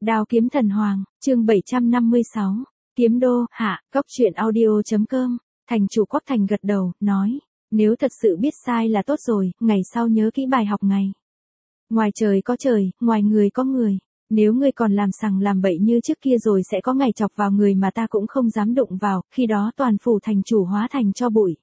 Đao kiếm thần hoàng, chương 756. Kiếm đô, hạ, góc truyện audio.com. Thành chủ Quách Thành gật đầu, nói. Nếu thật sự biết sai là tốt rồi, ngày sau nhớ kỹ bài học ngày. Ngoài trời có trời, ngoài người có người. Nếu ngươi còn làm sằng làm bậy như trước kia rồi sẽ có ngày chọc vào người mà ta cũng không dám đụng vào, khi đó toàn phủ thành chủ hóa thành cho bụi.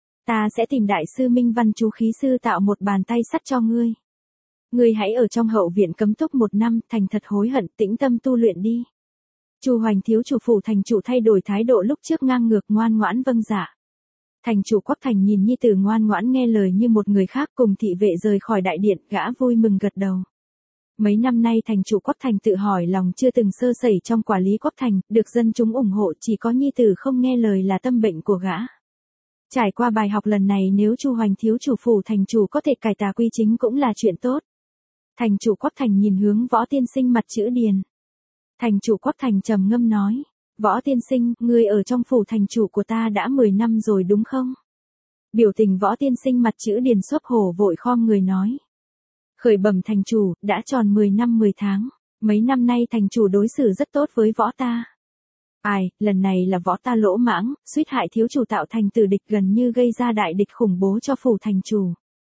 Ta sẽ tìm đại sư Minh Văn chú khí sư tạo một bàn tay sắt cho ngươi. Ngươi hãy ở trong hậu viện cấm túc 1 năm, thành thật hối hận, tĩnh tâm tu luyện đi. Chu Hoành thiếu chủ phủ thành chủ thay đổi thái độ lúc trước ngang ngược ngoan ngoãn vâng dạ. Thành chủ Quách Thành nhìn nhi tử ngoan ngoãn nghe lời như một người khác, cùng thị vệ rời khỏi đại điện, gã vui mừng gật đầu. Mấy năm nay thành chủ Quách Thành tự hỏi lòng chưa từng sơ sẩy trong quản lý Quách Thành, được dân chúng ủng hộ, chỉ có nhi tử không nghe lời là tâm bệnh của gã. Trải qua bài học lần này, nếu Chu Hoành thiếu chủ phủ thành chủ có thể cải tà quy chính cũng là chuyện tốt. Thành chủ Quách Thành nhìn hướng Võ Tiên Sinh mặt chữ điền. Thành chủ Quách Thành trầm ngâm nói, Võ Tiên Sinh, ngươi ở trong phủ thành chủ của ta đã 10 năm rồi đúng không? Biểu tình Võ Tiên Sinh mặt chữ điền xốp hổ vội khom người nói. Khởi bẩm thành chủ, đã tròn 10 năm 10 tháng, mấy năm nay thành chủ đối xử rất tốt với võ ta. Ai, lần này là võ ta lỗ mãng, suýt hại thiếu chủ tạo thành tử địch, gần như gây ra đại địch khủng bố cho phủ thành chủ.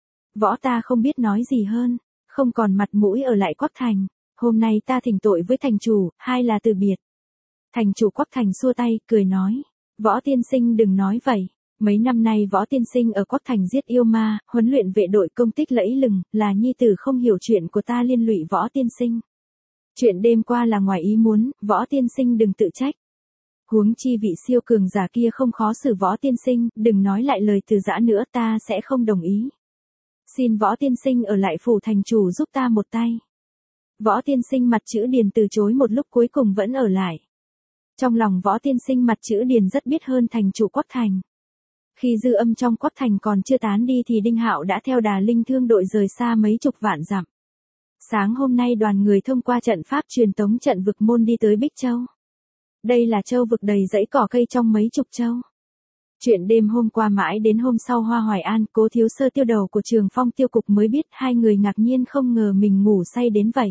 Võ ta không biết nói gì hơn, không còn mặt mũi ở lại Quách Thành, hôm nay ta thỉnh tội với thành chủ, hai là từ biệt. Thành chủ Quách Thành xua tay, cười nói, Võ Tiên Sinh đừng nói vậy. Mấy năm nay Võ Tiên Sinh ở Quách Thành giết yêu ma, huấn luyện vệ đội công tích lẫy lừng, là nhi tử không hiểu chuyện của ta liên lụy Võ Tiên Sinh. Chuyện đêm qua là ngoài ý muốn, Võ Tiên Sinh đừng tự trách. Huống chi vị siêu cường giả kia không khó xử Võ Tiên Sinh, đừng nói lại lời từ giã nữa, ta sẽ không đồng ý. Xin Võ Tiên Sinh ở lại phủ thành chủ giúp ta một tay. Võ Tiên Sinh mặt chữ điền từ chối một lúc cuối cùng vẫn ở lại. Trong lòng Võ Tiên Sinh mặt chữ điền rất biết hơn thành chủ Quách Thành. Khi dư âm trong Quách Thành còn chưa tán đi thì Đinh Hạo đã theo đà linh thương đội rời xa mấy chục vạn dặm. Sáng hôm nay đoàn người thông qua trận pháp truyền tống trận vực môn đi tới Bích Châu. Đây là châu vực đầy dãy cỏ cây trong mấy chục châu. Chuyện đêm hôm qua mãi đến hôm sau Hoa Hoài An, Cố Thiếu Sơ tiêu đầu của Trường Phong tiêu cục mới biết, hai người ngạc nhiên không ngờ mình ngủ say đến vậy.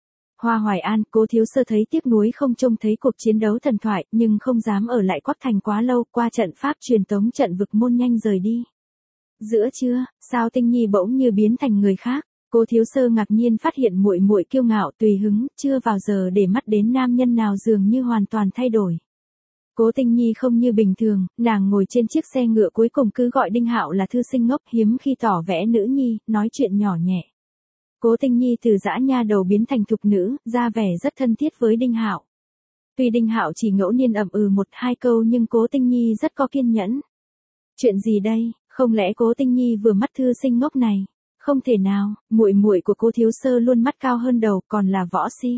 Hoa Hoài An, Cố Thiếu Sơ thấy tiếc nuối không trông thấy cuộc chiến đấu thần thoại, nhưng không dám ở lại Quách Thành quá lâu, qua trận pháp truyền tống trận vực môn nhanh rời đi. Giữa trưa, Sao Tinh Nhi bỗng như biến thành người khác. Cố Thiếu Sơ ngạc nhiên phát hiện muội muội kiêu ngạo tùy hứng, chưa vào giờ để mắt đến nam nhân nào dường như hoàn toàn thay đổi. Cố Tinh Nhi không như bình thường, nàng ngồi trên chiếc xe ngựa cuối cùng cứ gọi Đinh Hạo là thư sinh ngốc, hiếm khi tỏ vẻ nữ nhi, nói chuyện nhỏ nhẹ. Cố Tinh Nhi từ dã nha đầu biến thành thục nữ, ra vẻ rất thân thiết với Đinh Hạo. Tuy Đinh Hạo chỉ ngẫu nhiên ậm ừ 1-2 câu nhưng Cố Tinh Nhi rất có kiên nhẫn. Chuyện gì đây, không lẽ Cố Tinh Nhi vừa mắt thư sinh ngốc này? Không thể nào, muội muội của Cố Thiếu Sơ luôn mắt cao hơn đầu, còn là võ si.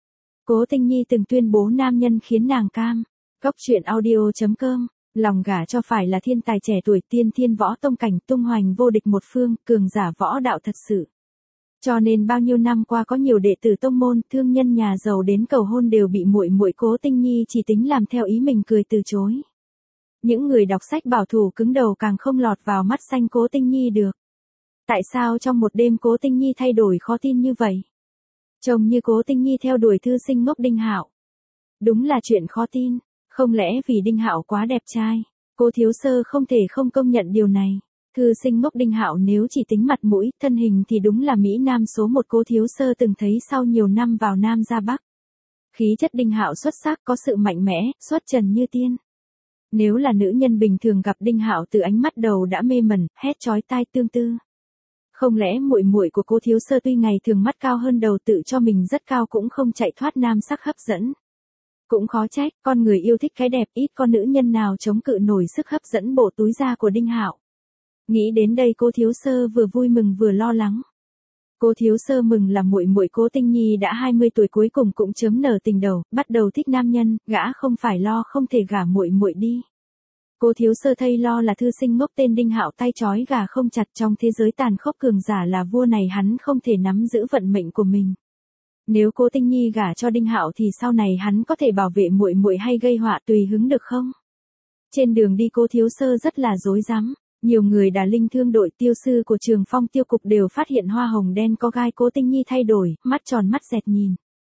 Cố Tinh Nhi từng tuyên bố nam nhân khiến nàng cam. Góc truyện audio.com. Lòng gả cho phải là thiên tài trẻ tuổi, tiên thiên võ tông cảnh, tung hoành vô địch một phương, cường giả võ đạo thật sự. Cho nên bao nhiêu năm qua có nhiều đệ tử tông môn, thương nhân nhà giàu đến cầu hôn đều bị muội muội Cố Tinh Nhi chỉ tính làm theo ý mình cười từ chối. Những người đọc sách bảo thủ cứng đầu càng không lọt vào mắt xanh Cố Tinh Nhi được. Tại sao trong một đêm Cố Tinh Nhi thay đổi khó tin như vậy? Trông như Cố Tinh Nhi theo đuổi thư sinh ngốc Đinh Hạo. Đúng là chuyện khó tin, không lẽ vì Đinh Hạo quá đẹp trai? Cố Thiếu Sơ không thể không công nhận điều này. Thư sinh ngốc Đinh Hạo nếu chỉ tính mặt mũi, thân hình thì đúng là mỹ nam số 1 Cố Thiếu Sơ từng thấy sau nhiều năm vào Nam ra Bắc. Khí chất Đinh Hạo xuất sắc, có sự mạnh mẽ, xuất trần như tiên. Nếu là nữ nhân bình thường gặp Đinh Hạo từ ánh mắt đầu đã mê mẩn, hét chói tai tương tư. Không lẽ muội muội của Cố Thiếu Sơ tuy ngày thường mắt cao hơn đầu, tự cho mình rất cao cũng không chạy thoát nam sắc hấp dẫn. Cũng khó trách, con người yêu thích cái đẹp, ít con nữ nhân nào chống cự nổi sức hấp dẫn bộ túi da của Đinh Hạo. Nghĩ đến đây Cố Thiếu Sơ vừa vui mừng vừa lo lắng. Cố Thiếu Sơ mừng là muội muội Cố Tinh Nhi đã 20 tuổi cuối cùng cũng chớm nở tình đầu, bắt đầu thích nam nhân, gã không phải lo không thể gả muội muội đi. Cố Thiếu Sơ thay lo là thư sinh ngốc tên Đinh Hạo tay trói gà không chặt, trong thế giới tàn khốc cường giả là vua này hắn không thể nắm giữ vận mệnh của mình. Nếu Cố Tinh Nhi gả cho Đinh Hạo thì sau này hắn có thể bảo vệ muội muội hay gây họa tùy hứng được không? Trên đường đi Cố Thiếu Sơ rất là rối rắm. Nhiều người đà linh thương đội tiêu sư của Trường Phong tiêu cục đều phát hiện hoa hồng đen có gai Cố Tinh Nhi thay đổi, mắt tròn mắt dẹt nhìn.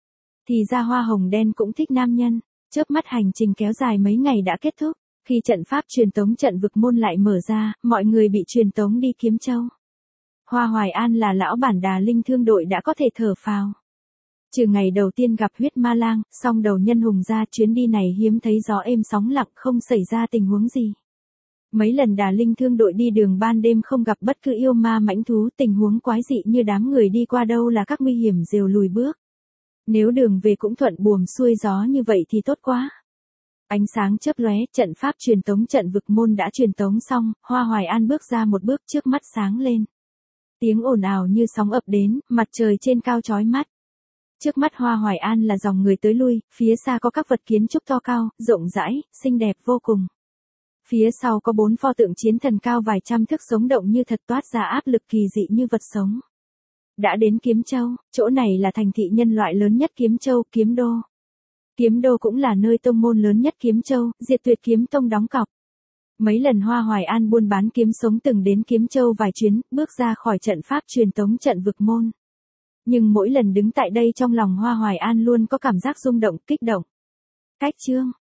Thì ra hoa hồng đen cũng thích nam nhân. Chớp mắt hành trình kéo dài mấy ngày đã kết thúc. Khi trận pháp truyền tống trận vực môn lại mở ra, mọi người bị truyền tống đi Kiếm Châu. Hoa Hoài An là lão bản Đà Linh Thương đội đã có thể thở phào. Trừ ngày đầu tiên gặp huyết ma lang, song đầu nhân hùng ra chuyến đi này hiếm thấy gió êm sóng lặng không xảy ra tình huống gì. Mấy lần Đà Linh Thương đội đi đường ban đêm không gặp bất cứ yêu ma mãnh thú, tình huống quái dị như đám người đi qua đâu là các nguy hiểm rều lùi bước. Nếu đường về cũng thuận buồm xuôi gió như vậy thì tốt quá. Ánh sáng chớp lóe, trận pháp truyền tống trận vực môn đã truyền tống xong, Hoa Hoài An bước ra một bước trước mắt sáng lên. Tiếng ồn ào như sóng ập đến, mặt trời trên cao chói mắt. Trước mắt Hoa Hoài An là dòng người tới lui, phía xa có các vật kiến trúc to cao, rộng rãi, xinh đẹp vô cùng. Phía sau có 4 pho tượng chiến thần cao vài trăm thước sống động như thật, toát ra áp lực kỳ dị như vật sống. Đã đến Kiếm Châu, chỗ này là thành thị nhân loại lớn nhất Kiếm Châu, Kiếm Đô. Kiếm Đô cũng là nơi tông môn lớn nhất Kiếm Châu, Diệt Tuyệt Kiếm Tông đóng cọc. Mấy lần Hoa Hoài An buôn bán kiếm sống từng đến Kiếm Châu vài chuyến, bước ra khỏi trận pháp truyền tống trận vực môn. Nhưng mỗi lần đứng tại đây trong lòng Hoa Hoài An luôn có cảm giác rung động, kích động. Cách chương